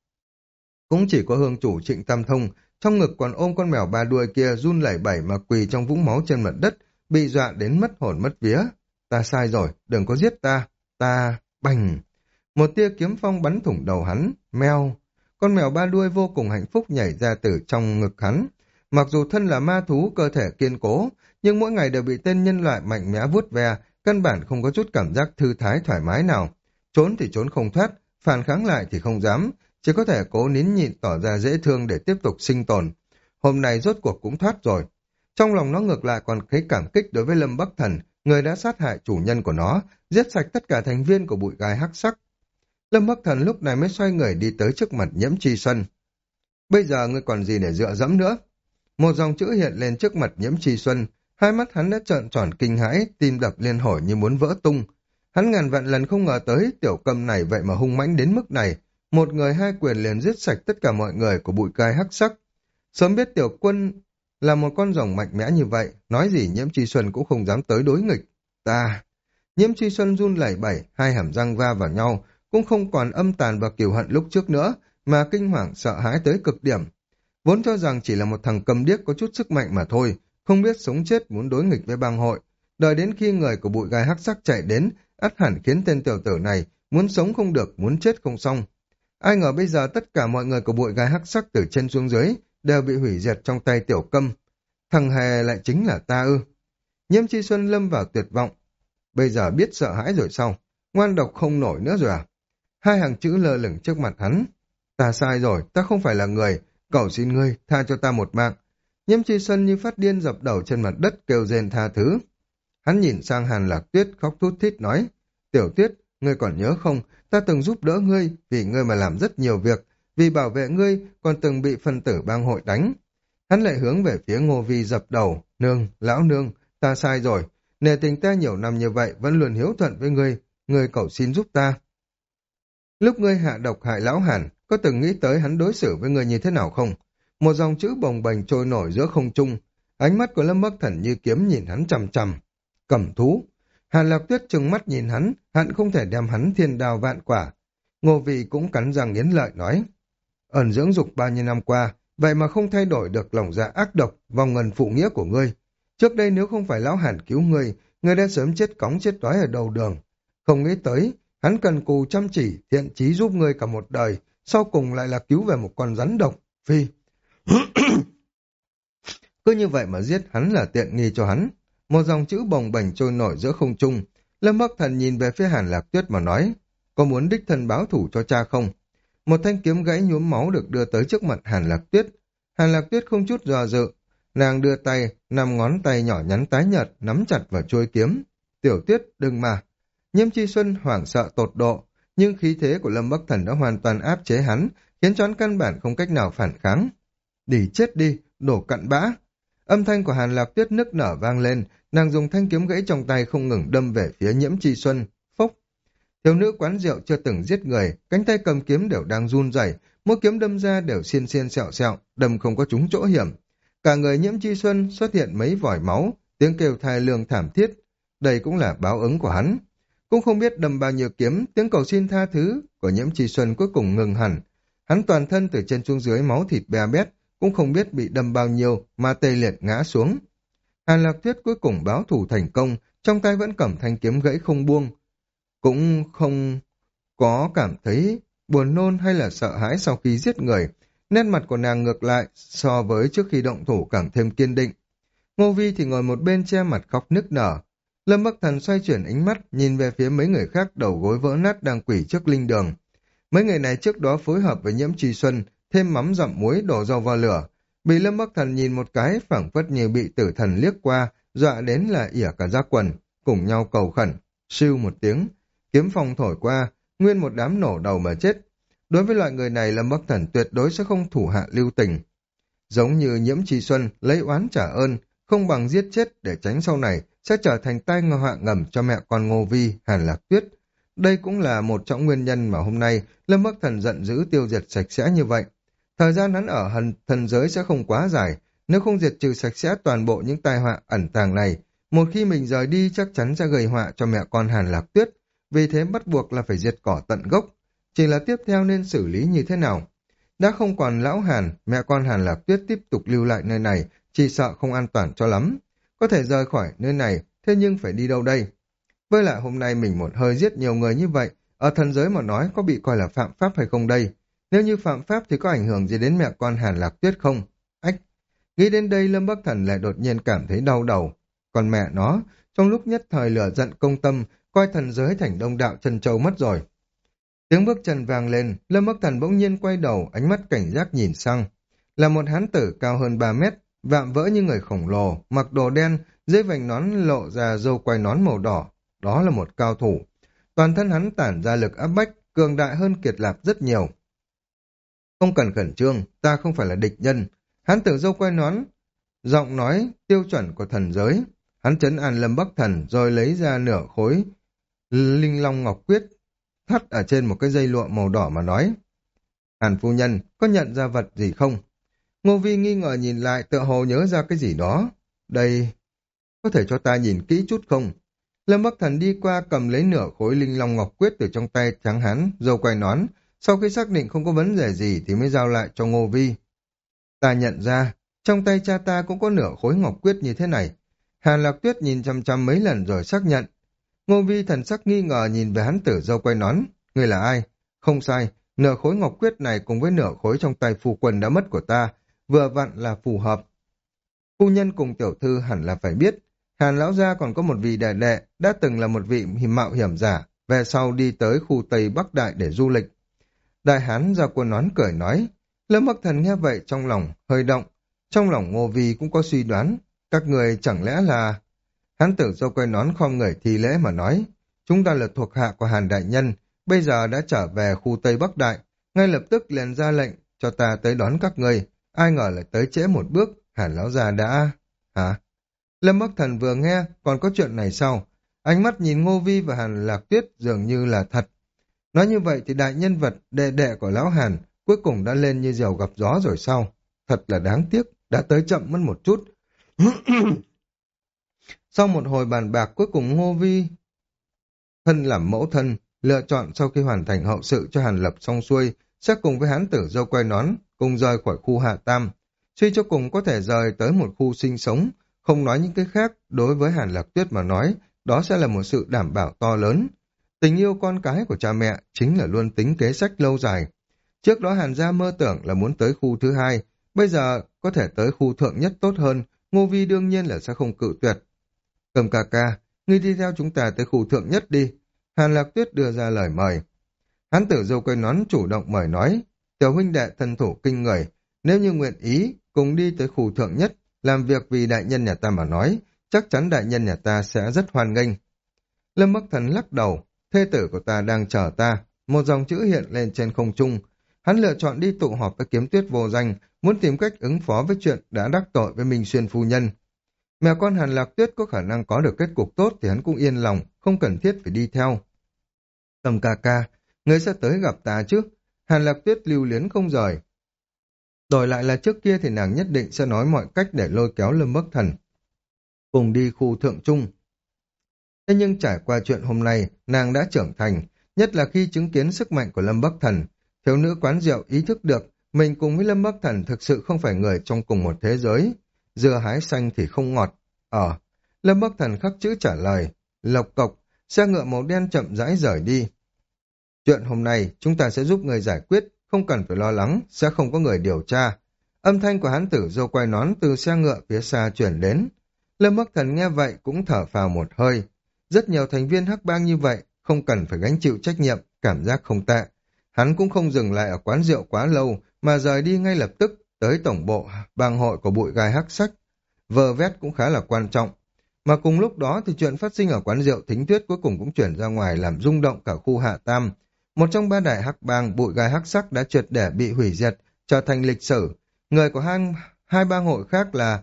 Cũng chỉ có hương chủ Trịnh Tam Thông, trong ngực còn ôm con mèo ba đuôi kia run lẩy bẩy mà quỳ trong vũng máu trên mặt đất, bị dọa đến mất hồn mất vía. Ta sai rồi, đừng có giết ta, ta, bành. Một tia kiếm phong bắn thủng đầu hắn, meo. Con mèo ba đuôi vô cùng hạnh phúc nhảy ra từ trong ngực hắn. Mặc dù thân là ma thú cơ thể kiên cố, nhưng mỗi ngày đều bị tên nhân loại mạnh mẽ vuốt ve, căn bản không có chút cảm giác thư thái thoải mái nào. Trốn thì trốn không thoát, phản kháng lại thì không dám, chỉ có thể cố nín nhịn tỏ ra dễ thương để tiếp tục sinh tồn. Hôm nay rốt cuộc cũng thoát rồi. Trong lòng nó ngược lại còn thấy cảm kích đối với Lâm Bắc Thần, người đã sát hại chủ nhân của nó, giết sạch tất cả thành viên của bụi gai hắc sắc. Lâm Bắc Thần lúc này mới xoay người đi tới trước mặt Nhiễm Chi Xuân. Bây giờ ngươi còn gì để dựa dẫm nữa? Một dòng chữ hiện lên trước mặt Nhiễm Chi Xuân, hai mắt hắn đã trợn tròn kinh hãi, tim đập liên hồi như muốn vỡ tung. Hắn ngàn vạn lần không ngờ tới Tiểu Câm này vậy mà hung mãnh đến mức này, một người hai quyền liền giết sạch tất cả mọi người của bụi gai hắc sắc. Sớm biết Tiểu Quân là một con rồng mạnh mẽ như vậy, nói gì Nhiễm Chi Xuân cũng không dám tới đối nghịch. Ta... Nhiễm Chi Xuân run lẩy bẩy, hai hàm răng va vào nhau, cũng không còn âm tàn và kiều hận lúc trước nữa, mà kinh hoàng sợ hãi tới cực điểm. Vốn cho rằng chỉ là một thằng cầm điếc có chút sức mạnh mà thôi, không biết sống chết muốn đối nghịch với bang hội. Đợi đến khi người của bụi gai hắc sắc chạy đến, ắt hẳn khiến tên tiểu tử này muốn sống không được, muốn chết không xong. Ai ngờ bây giờ tất cả mọi người của bụi gai hắc sắc từ trên xuống dưới đều bị hủy diệt trong tay Tiểu Câm. Thằng hề lại chính là ta ư? Nhiễm Chi Xuân lâm vào tuyệt vọng. Bây giờ biết sợ hãi rồi sao? Ngoan độc không nổi nữa rồi à? hai hàng chữ lơ lửng trước mặt hắn. Ta sai rồi, ta không phải là người, cầu xin ngươi, tha cho ta một mạng. Nhiễm Chi Xuân như phát điên dập đầu trên mặt đất kêu rên tha thứ. Hắn nhìn sang Hàn Lạc Tuyết khóc thút thít nói, Tiểu Tuyết, ngươi còn nhớ không, ta từng giúp đỡ ngươi, vì ngươi mà làm rất nhiều việc, vì bảo vệ ngươi còn từng bị phân tử bang hội đánh. Hắn lại hướng về phía Ngô Vi dập đầu, nương, lão nương, ta sai rồi, nề tình ta nhiều năm như vậy vẫn luôn hiếu thuận với ngươi, ngươi cầu xin giúp ta. Lúc ngươi hạ độc hại lão Hàn, có từng nghĩ tới hắn đối xử với ngươi như thế nào không? Một dòng chữ bồng bềnh trôi nổi giữa không trung, ánh mắt của Lâm Bắc Thần như kiếm nhìn hắn chằm chằm. Cẩm thú. Hàn Lạc Tuyết trừng mắt nhìn hắn, hận không thể đem hắn thiên đao vạn quả. Ngô Vị cũng cắn răng nghiến lợi nói, ẩn dưỡng dục bao nhiêu năm qua, vậy mà không thay đổi được lòng dạ ác độc, vòng ngần phụ nghĩa của ngươi. Trước đây nếu không phải lão Hàn cứu ngươi, ngươi đã sớm chết cóng chết đói ở đầu đường. Không nghĩ tới, hắn cần cù chăm chỉ, thiện chí giúp ngươi cả một đời, sau cùng lại là cứu về một con rắn độc. Phi. Cứ như vậy mà giết hắn là tiện nghi cho hắn. Một dòng chữ bồng bềnh trôi nổi giữa không trung. Lâm Bắc Thần nhìn về phía Hàn Lạc Tuyết mà nói, có muốn đích thân báo thủ cho cha không? Một thanh kiếm gãy nhuốm máu được đưa tới trước mặt Hàn Lạc Tuyết. Hàn Lạc Tuyết không chút do dự, nàng đưa tay, năm ngón tay nhỏ nhắn tái nhợt nắm chặt vào chuôi kiếm. Tiểu Tuyết, đừng mà. Nhiễm Chi Xuân hoảng sợ tột độ, nhưng khí thế của Lâm Bắc Thần đã hoàn toàn áp chế hắn, khiến cho hắn căn bản không cách nào phản kháng. Đi chết đi, đổ cặn bã. Âm thanh của Hàn Lạc Tuyết nức nở vang lên, nàng dùng thanh kiếm gãy trong tay không ngừng đâm về phía Nhiễm Chi Xuân. Phốc. Thiếu nữ quán rượu chưa từng giết người, cánh tay cầm kiếm đều đang run rẩy, mỗi kiếm đâm ra đều xiên xiên sẹo sẹo, đâm không có trúng chỗ hiểm. Cả người Nhiễm Chi Xuân xuất hiện mấy vòi máu, tiếng kêu thai lương thảm thiết. Đây cũng là báo ứng của hắn. Cũng không biết đâm bao nhiêu kiếm, tiếng cầu xin tha thứ của Nhiễm Chi Xuân cuối cùng ngừng hẳn. Hắn toàn thân từ trên xuống dưới máu thịt be bét, cũng không biết bị đâm bao nhiêu mà tê liệt ngã xuống. Hàn Lạc Tuyết cuối cùng báo thủ thành công, trong tay vẫn cầm thanh kiếm gãy không buông. Cũng không có cảm thấy buồn nôn hay là sợ hãi sau khi giết người. Nét mặt của nàng ngược lại so với trước khi động thủ càng thêm kiên định. Ngô Vi thì ngồi một bên che mặt khóc nức nở. Lâm Bắc Thần xoay chuyển ánh mắt nhìn về phía mấy người khác đầu gối vỡ nát đang quỳ trước linh đường. Mấy người này trước đó phối hợp với Nhiễm Chi Xuân, thêm mắm dặm muối đổ dầu vào lửa. Bị Lâm Bắc Thần nhìn một cái phảng phất như bị tử thần liếc qua, dọa đến là ỉa cả da quần, cùng nhau cầu khẩn. Sưu một tiếng, kiếm phong thổi qua, nguyên một đám nổ đầu mà chết. Đối với loại người này, Lâm Bắc Thần tuyệt đối sẽ không thủ hạ lưu tình. Giống như Nhiễm Chi Xuân lấy oán trả ơn, không bằng giết chết để tránh sau này sẽ trở thành tai họa ngầm cho mẹ con Ngô Vi, Hàn Lạc Tuyết. Đây cũng là một trong nguyên nhân mà hôm nay Lâm Bắc Thần giận dữ tiêu diệt sạch sẽ như vậy. Thời gian hắn ở hần, thần giới sẽ không quá dài, nếu không diệt trừ sạch sẽ toàn bộ những tai họa ẩn tàng này, một khi mình rời đi chắc chắn sẽ gây họa cho mẹ con Hàn Lạc Tuyết, vì thế bắt buộc là phải diệt cỏ tận gốc. Chỉ là tiếp theo nên xử lý như thế nào? Đã không còn lão Hàn, mẹ con Hàn Lạc Tuyết tiếp tục lưu lại nơi này, chỉ sợ không an toàn cho lắm. Có thể rời khỏi nơi này, thế nhưng phải đi đâu đây? Với lại hôm nay mình một hơi giết nhiều người như vậy, ở thần giới mà nói có bị coi là phạm pháp hay không đây? Nếu như phạm pháp thì có ảnh hưởng gì đến mẹ con Hàn Lạc Tuyết không? Ách! Nghĩ đến đây Lâm Bắc Thần lại đột nhiên cảm thấy đau đầu. Còn mẹ nó, trong lúc nhất thời lửa giận công tâm, coi thần giới thành đông đạo chân châu mất rồi. Tiếng bước chân vang lên, Lâm Bắc Thần bỗng nhiên quay đầu, ánh mắt cảnh giác nhìn sang. Là một hán tử cao hơn ba mét, vạm vỡ như người khổng lồ, mặc đồ đen, dưới vành nón lộ ra râu quai nón màu đỏ. Đó là một cao thủ. Toàn thân hắn tản ra lực áp bách, cường đại hơn Kiệt Lạp rất nhiều. Không cần khẩn trương, ta không phải là địch nhân. Hán tử râu quai nón, giọng nói tiêu chuẩn của thần giới. Hắn trấn an Lâm Bắc Thần rồi lấy ra nửa khối linh long ngọc quyết, thắt ở trên một cái dây lụa màu đỏ mà nói. Hàn phu nhân, có nhận ra vật gì không? Ngô Vi nghi ngờ nhìn lại, tựa hồ nhớ ra cái gì đó. Đây, có thể cho ta nhìn kỹ chút không? Lâm Bắc Thần đi qua cầm lấy nửa khối linh long ngọc quyết từ trong tay trắng hắn, râu quai nón. Sau khi xác định không có vấn đề gì thì mới giao lại cho Ngô Vi. Ta nhận ra, trong tay cha ta cũng có nửa khối ngọc quyết như thế này. Hàn Lạc Tuyết nhìn chăm chăm mấy lần rồi xác nhận. Ngô Vi thần sắc nghi ngờ nhìn về hắn tử râu quai nón. Người là ai? Không sai, nửa khối ngọc quyết này cùng với nửa khối trong tay phu quân đã mất của ta, vừa vặn là phù hợp. Phu nhân cùng tiểu thư hẳn là phải biết, Hàn lão gia còn có một vị đệ đệ, đã từng là một vị mạo hiểm giả, về sau đi tới khu Tây Bắc Đại để du lịch. Đại hán ra quân nón cười nói. Lâm Bắc Thần nghe vậy trong lòng hơi động. Trong lòng Ngô Vi cũng có suy đoán. Các người chẳng lẽ là... Hán tử dâu quay nón khom người thi lễ mà nói. Chúng ta là thuộc hạ của Hàn Đại Nhân, bây giờ đã trở về khu Tây Bắc Đại. Ngay lập tức liền ra lệnh cho ta tới đón các người. Ai ngờ lại tới trễ một bước, Hàn lão già đã... Hả? Lâm Bắc Thần vừa nghe, còn có chuyện này sao? Ánh mắt nhìn Ngô Vi và Hàn Lạc Tuyết dường như là thật. Nói như vậy thì đại nhân vật đệ đệ của lão Hàn cuối cùng đã lên như diều gặp gió rồi sao? Thật là đáng tiếc, đã tới chậm mất một chút. Sau một hồi bàn bạc cuối cùng Ngô Vi thân làm mẫu thân, lựa chọn sau khi hoàn thành hậu sự cho Hàn Lập xong xuôi, sẽ cùng với hán tử dâu quay nón, cùng rời khỏi khu Hạ Tam. Suy cho cùng có thể rời tới một khu sinh sống, không nói những cái khác, đối với Hàn Lạc Tuyết mà nói, đó sẽ là một sự đảm bảo to lớn. Tình yêu con cái của cha mẹ chính là luôn tính kế sách lâu dài. Trước đó Hàn gia mơ tưởng là muốn tới khu thứ hai, bây giờ có thể tới khu thượng nhất tốt hơn, Ngô Vi đương nhiên là sẽ không cự tuyệt. Cầm ca ca, ngươi đi theo chúng ta tới khu thượng nhất đi. Hàn Lạc Tuyết đưa ra lời mời. Hán tử dâu quay nón chủ động mời nói, tiểu huynh đệ thân thủ kinh người, nếu như nguyện ý, cùng đi tới khu thượng nhất, làm việc vì đại nhân nhà ta mà nói, chắc chắn đại nhân nhà ta sẽ rất hoan nghênh. Lâm Bắc Thần lắc đầu, thê tử của ta đang chờ ta, một dòng chữ hiện lên trên không trung. Hắn lựa chọn đi tụ họp với Kiếm Tuyết vô danh, muốn tìm cách ứng phó với chuyện đã đắc tội với Minh Xuyên phu nhân. Mẹ con Hàn Lạc Tuyết có khả năng có được kết cục tốt thì hắn cũng yên lòng, không cần thiết phải đi theo. Tầm ca ca, ngươi sẽ tới gặp ta chứ? Hàn Lạc Tuyết lưu luyến không rời. Đổi lại là trước kia thì nàng nhất định sẽ nói mọi cách để lôi kéo Lâm Bắc Thần. Cùng đi khu thượng trung. Thế nhưng trải qua chuyện hôm nay, nàng đã trưởng thành, nhất là khi chứng kiến sức mạnh của Lâm Bắc Thần. Thiếu nữ quán rượu ý thức được, mình cùng với Lâm Bắc Thần thực sự không phải người trong cùng một thế giới. Dưa hái xanh thì không ngọt. Ờ, Lâm Bắc Thần khắc chữ trả lời. Lộc cộc, xe ngựa màu đen chậm rãi rời đi. Chuyện hôm nay chúng ta sẽ giúp người giải quyết, không cần phải lo lắng, sẽ không có người điều tra. Âm thanh của hán tử dâu quay nón từ xe ngựa phía xa chuyển đến. Lâm Bắc Thần nghe vậy cũng thở phào một hơi. Rất nhiều thành viên hắc bang như vậy, không cần phải gánh chịu trách nhiệm, cảm giác không tệ. Hắn cũng không dừng lại ở quán rượu quá lâu, mà rời đi ngay lập tức tới tổng bộ bang hội của bụi gai hắc sắc. Vờ vét cũng khá là quan trọng. Mà cùng lúc đó thì chuyện phát sinh ở quán rượu Thính Tuyết cuối cùng cũng chuyển ra ngoài làm rung động cả khu Hạ Tam. Một trong ba đại hắc bang bụi gai hắc sắc đã triệt để bị hủy diệt, trở thành lịch sử. Người của hai, hai bang hội khác là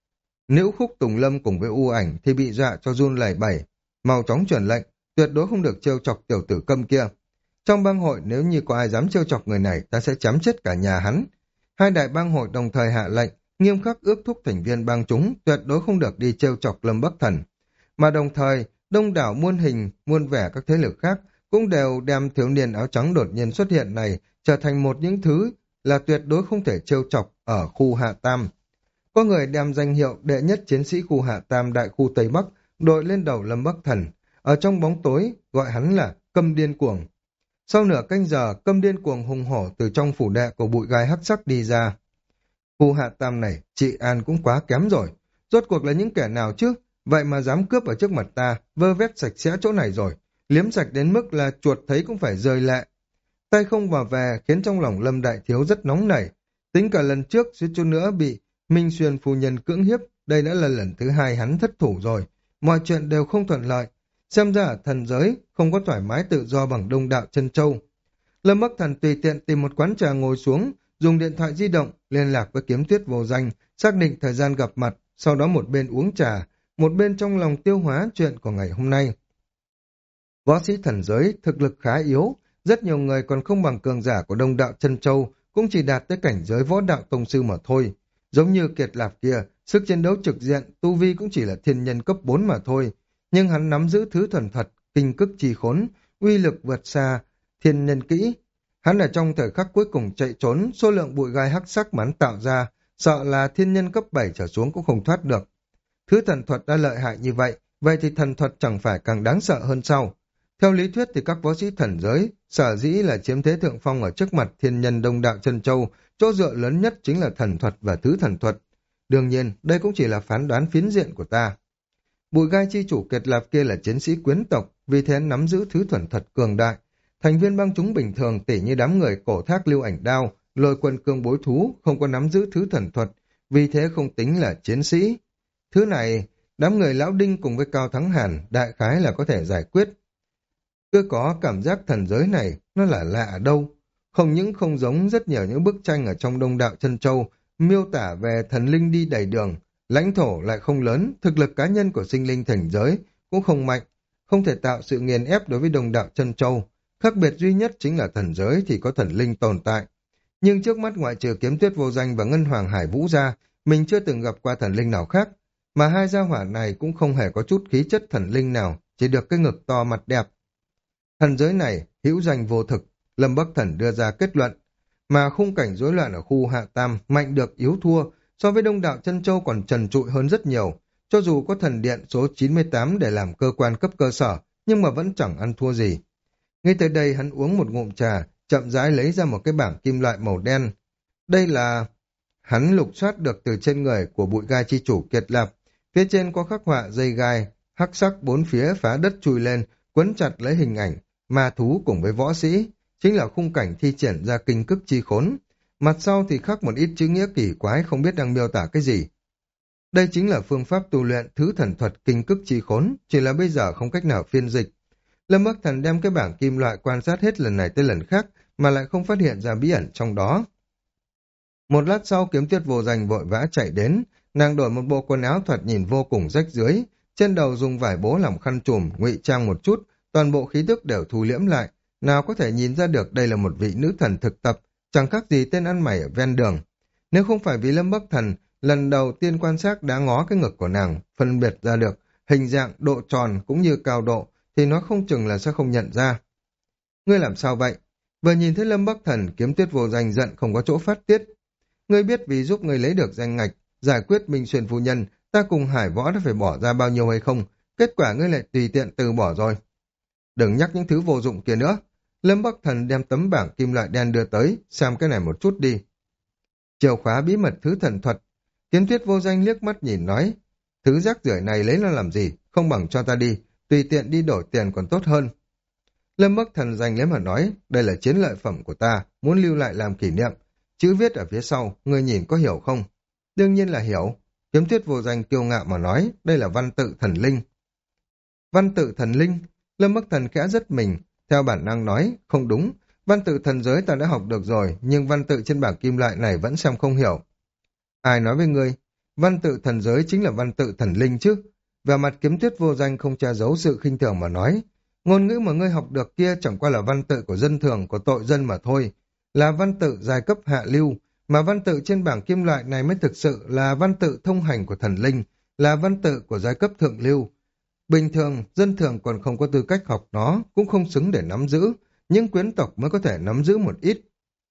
Nữ Khúc Tùng Lâm cùng với U Ảnh thì bị dọa cho run lẩy bẩy. Mau chóng truyền lệnh, tuyệt đối không được trêu chọc tiểu tử câm kia. Trong bang hội nếu như có ai dám trêu chọc người này, ta sẽ chém chết cả nhà hắn. Hai đại bang hội đồng thời hạ lệnh, nghiêm khắc ước thúc thành viên bang chúng tuyệt đối không được đi trêu chọc Lâm Bắc Thần. Mà đồng thời, đông đảo muôn hình, muôn vẻ các thế lực khác cũng đều đem thiếu niên áo trắng đột nhiên xuất hiện này trở thành một những thứ là tuyệt đối không thể trêu chọc ở khu Hạ Tam. Có người đem danh hiệu đệ nhất chiến sĩ khu Hạ Tam đại khu Tây Bắc đội lên đầu Lâm Bắc Thần, ở trong bóng tối gọi hắn là Câm Điên Cuồng. Sau nửa canh giờ, Câm Điên Cuồng hùng hổ từ trong phủ đệ của bụi gai hắc sắc đi ra. Khu Hạ Tam này, trị an cũng quá kém rồi. Rốt cuộc là những kẻ nào chứ? Vậy mà dám cướp ở trước mặt ta, vơ vét sạch sẽ chỗ này rồi. Liếm sạch đến mức là chuột thấy cũng phải rơi lệ. Tay không vào về khiến trong lòng Lâm Đại Thiếu rất nóng nảy. Tính cả lần trước suýt chút nữa bị Minh Xuyên phu nhân cưỡng hiếp, đây đã là lần thứ hai hắn thất thủ rồi. Mọi chuyện đều không thuận lợi. Xem ra ở thần giới không có thoải mái tự do bằng Đông Đạo Chân Châu. Lâm Bắc Thần tùy tiện tìm một quán trà ngồi xuống, dùng điện thoại di động liên lạc với Kiếm Tuyết vô danh, xác định thời gian gặp mặt, sau đó một bên uống trà, một bên trong lòng tiêu hóa chuyện của ngày hôm nay. Võ sĩ thần giới thực lực khá yếu, rất nhiều người còn không bằng cường giả của Đông Đạo Chân Châu, cũng chỉ đạt tới cảnh giới võ đạo tông sư mà thôi. Giống như Kiệt Lạp kia, sức chiến đấu trực diện, tu vi cũng chỉ là thiên nhân cấp bốn mà thôi, nhưng hắn nắm giữ thứ thuần thuật, kinh cức chi khốn, uy lực vượt xa thiên nhân kỹ. Hắn ở trong thời khắc cuối cùng chạy trốn, số lượng bụi gai hắc sắc mà hắn tạo ra, sợ là thiên nhân cấp bảy trở xuống cũng không thoát được. Thứ thần thuật đã lợi hại như vậy, vậy thì thần thuật chẳng phải càng đáng sợ hơn sao? Theo lý thuyết thì các võ sĩ thần giới, sở dĩ là chiếm thế thượng phong ở trước mặt thiên nhân Đông Đạo Chân Châu, chỗ dựa lớn nhất chính là thần thuật và thứ thần thuật. Đương nhiên, đây cũng chỉ là phán đoán phiến diện của ta. Bụi gai chi chủ Kiệt Lạp kia là chiến sĩ quyến tộc, vì thế hắn nắm giữ thứ thuần thuật cường đại. Thành viên bang chúng bình thường tỉ như đám người cổ thác lưu ảnh đao, lôi quân cương bối thú không có nắm giữ thứ thần thuật, vì thế không tính là chiến sĩ. Thứ này, đám người lão đinh cùng với Cao Thắng Hàn đại khái là có thể giải quyết. Cứ có cảm giác thần giới này nó là lạ ở đâu. Không những không giống rất nhiều những bức tranh ở trong Đông Đạo Chân Châu miêu tả về thần linh đi đầy đường, lãnh thổ lại không lớn, thực lực cá nhân của sinh linh thành giới cũng không mạnh, không thể tạo sự nghiền ép đối với Đông Đạo Chân Châu. Khác biệt duy nhất chính là thần giới thì có thần linh tồn tại. Nhưng trước mắt ngoại trừ Kiếm Tuyết Vô Danh và Ngân Hoàng Hải Vũ ra, mình chưa từng gặp qua thần linh nào khác. Mà hai gia hỏa này cũng không hề có chút khí chất thần linh nào, chỉ được cái ngực to mặt đẹp. Thần giới này hữu danh vô thực, Lâm Bắc Thần đưa ra kết luận. Mà khung cảnh rối loạn ở khu Hạ Tam mạnh được yếu thua, so với Đông Đạo Chân Châu còn trần trụi hơn rất nhiều. Cho dù có thần điện số chín mươi tám để làm cơ quan cấp cơ sở, nhưng mà vẫn chẳng ăn thua gì. Ngay tới đây hắn uống một ngụm trà, chậm rãi lấy ra một cái bảng kim loại màu đen. Đây là... Hắn lục soát được từ trên người của bụi gai chi chủ Kiệt Lạp. Phía trên có khắc họa dây gai, hắc sắc bốn phía phá đất chui lên, quấn chặt lấy hình ảnh, ma thú cùng với võ sĩ. Chính là khung cảnh thi triển ra kinh cức chi khốn. Mặt sau thì khắc một ít chữ nghĩa kỳ quái không biết đang miêu tả cái gì. Đây chính là phương pháp tu luyện thứ thần thuật kinh cức chi khốn, chỉ là bây giờ không cách nào phiên dịch. Lâm Bắc Thần đem cái bảng kim loại quan sát hết lần này tới lần khác mà lại không phát hiện ra bí ẩn trong đó. Một lát sau Kiếm Tuyết Vô Danh vội vã chạy đến, nàng đổi một bộ quần áo thoạt nhìn vô cùng rách rưới, trên đầu dùng vải bố làm khăn trùm, ngụy trang một chút, toàn bộ khí tức đều thu liễm lại, nào có thể nhìn ra được đây là một vị nữ thần thực tập, chẳng khác gì tên ăn mày ở ven đường. Nếu không phải vì Lâm Bắc Thần lần đầu tiên quan sát đã ngó cái ngực của nàng, phân biệt ra được hình dạng, độ tròn cũng như cao độ, thì nó không chừng là sẽ không nhận ra. Ngươi làm sao vậy? Vừa nhìn thấy Lâm Bắc Thần, Kiếm Tuyết Vô Danh giận không có chỗ phát tiết. Ngươi biết vì giúp ngươi lấy được danh ngạch, giải quyết Minh Xuyên phu nhân, ta cùng Hải Võ đã phải bỏ ra bao nhiêu hay không? Kết quả ngươi lại tùy tiện từ bỏ rồi. Đừng nhắc những thứ vô dụng kia nữa. Lâm Bắc Thần đem tấm bảng kim loại đen đưa tới, xem cái này một chút đi. Chìa khóa bí mật thứ thần thuật. Kiếm Tuyết Vô Danh liếc mắt nhìn nói, thứ rác rưởi này lấy nó làm gì, không bằng cho ta đi, tùy tiện đi đổi tiền còn tốt hơn. Lâm Bắc Thần giành lấy mà nói, đây là chiến lợi phẩm của ta, muốn lưu lại làm kỷ niệm. Chữ viết ở phía sau, ngươi nhìn có hiểu không? Đương nhiên là hiểu. Kiếm Tuyết Vô Danh kiêu ngạo mà nói, đây là văn tự thần linh. Văn tự thần linh? Lâm Bắc Thần khẽ giật mình, theo bản năng nói, không đúng. Văn tự thần giới ta đã học được rồi, nhưng văn tự trên bảng kim loại này vẫn xem không hiểu. Ai nói với ngươi? Văn tự thần giới chính là văn tự thần linh chứ. Và mặt Kiếm Tuyết Vô Danh không che giấu sự khinh thường mà nói, ngôn ngữ mà ngươi học được kia chẳng qua là văn tự của dân thường, của tội dân mà thôi. Là văn tự giai cấp hạ lưu, mà văn tự trên bảng kim loại này mới thực sự là văn tự thông hành của thần linh, là văn tự của giai cấp thượng lưu. Bình thường, dân thường còn không có tư cách học nó, cũng không xứng để nắm giữ, nhưng quyến tộc mới có thể nắm giữ một ít.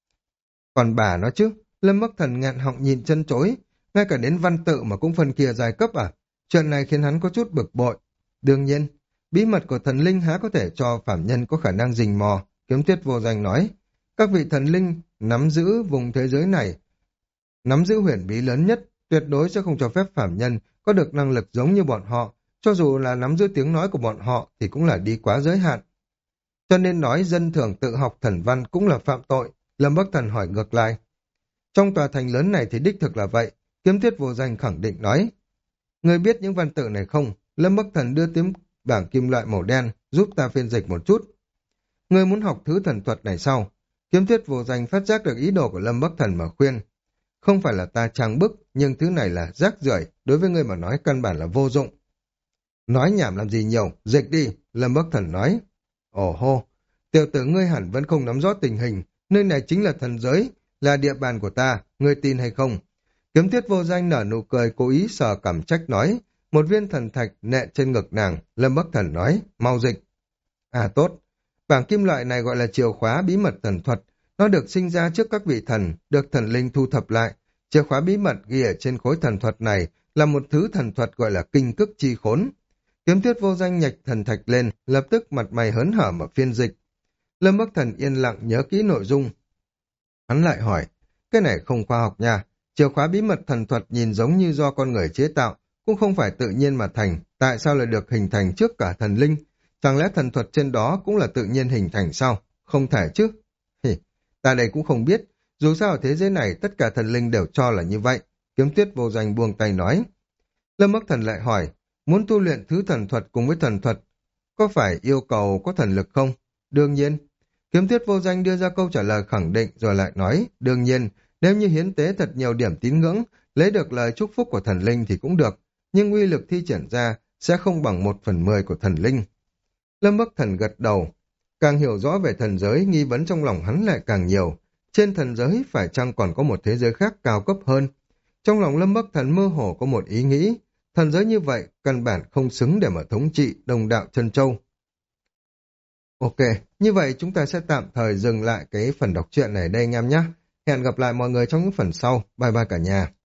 Còn bà nó chứ, Lâm Bắc Thần ngạn họng nhìn chân chối, ngay cả đến văn tự mà cũng phân chia giai cấp à? Chuyện này khiến hắn có chút bực bội. Đương nhiên, bí mật của thần linh há có thể cho phạm nhân có khả năng rình mò, Kiếm Tuyết Vô Danh nói. Các vị thần linh nắm giữ vùng thế giới này, nắm giữ huyền bí lớn nhất, tuyệt đối sẽ không cho phép phạm nhân có được năng lực giống như bọn họ, cho dù là nắm giữ tiếng nói của bọn họ thì cũng là đi quá giới hạn. Cho nên nói dân thường tự học thần văn cũng là phạm tội, Lâm Bắc Thần hỏi ngược lại. Trong tòa thành lớn này thì đích thực là vậy, Kiếm Tuyết Vô Danh khẳng định nói. Người biết những văn tự này không? Lâm Bắc Thần đưa tấm bảng kim loại màu đen, giúp ta phiên dịch một chút. Người muốn học thứ thần thuật này sao? Kiếm Tuyết Vô Danh phát giác được ý đồ của Lâm Bắc Thần mà khuyên. Không phải là ta trang bức, nhưng thứ này là rác rưởi, đối với ngươi mà nói căn bản là vô dụng. Nói nhảm làm gì nhiều, dịch đi, Lâm Bắc Thần nói. Ồ hô, tiểu tử ngươi hẳn vẫn không nắm rõ tình hình, nơi này chính là thần giới, là địa bàn của ta, ngươi tin hay không? Kiếm Tuyết Vô Danh nở nụ cười cố ý sờ cảm trách nói, một viên thần thạch nện trên ngực nàng, Lâm Bắc Thần nói, mau dịch. À tốt, bảng kim loại này gọi là chìa khóa bí mật thần thuật, nó được sinh ra trước các vị thần, được thần linh thu thập lại. Chìa khóa bí mật ghi ở trên khối thần thuật này là một thứ thần thuật gọi là kinh cức chi khốn. Kiếm Tuyết Vô Danh nhạch thần thạch lên, lập tức mặt mày hớn hở mà phiên dịch. Lâm Bắc Thần yên lặng nhớ kỹ nội dung. Hắn lại hỏi, cái này không khoa học nha, chìa khóa bí mật thần thuật nhìn giống như do con người chế tạo, cũng không phải tự nhiên mà thành, tại sao lại được hình thành trước cả thần linh? Chẳng lẽ thần thuật trên đó cũng là tự nhiên hình thành sao? Không thể chứ. Hì, ta đây cũng không biết. Dù sao ở thế giới này tất cả thần linh đều cho là như vậy. Kiếm tuyết vô danh buông tay nói. Lâm Bắc Thần lại hỏi, muốn tu luyện thứ thần thuật cùng với thần thuật, có phải yêu cầu có thần lực không? Đương nhiên. Kiếm tuyết vô danh đưa ra câu trả lời khẳng định rồi lại nói, đương nhiên, nếu như hiến tế thật nhiều điểm tín ngưỡng, lấy được lời chúc phúc của thần linh thì cũng được, nhưng uy lực thi triển ra sẽ không bằng một phần mười của thần linh. Lâm Bắc Thần gật đầu, càng hiểu rõ về thần giới, nghi vấn trong lòng hắn lại càng nhiều. Trên thần giới phải chăng còn có một thế giới khác cao cấp hơn? Trong lòng Lâm Bắc Thần mơ hồ có một ý nghĩ, thần giới như vậy căn bản không xứng để mà thống trị đồng đạo chân châu. Ok, như vậy chúng ta sẽ tạm thời dừng lại cái phần đọc truyện này đây anh em nhé. Hẹn gặp lại mọi người trong những phần sau. Bye bye cả nhà.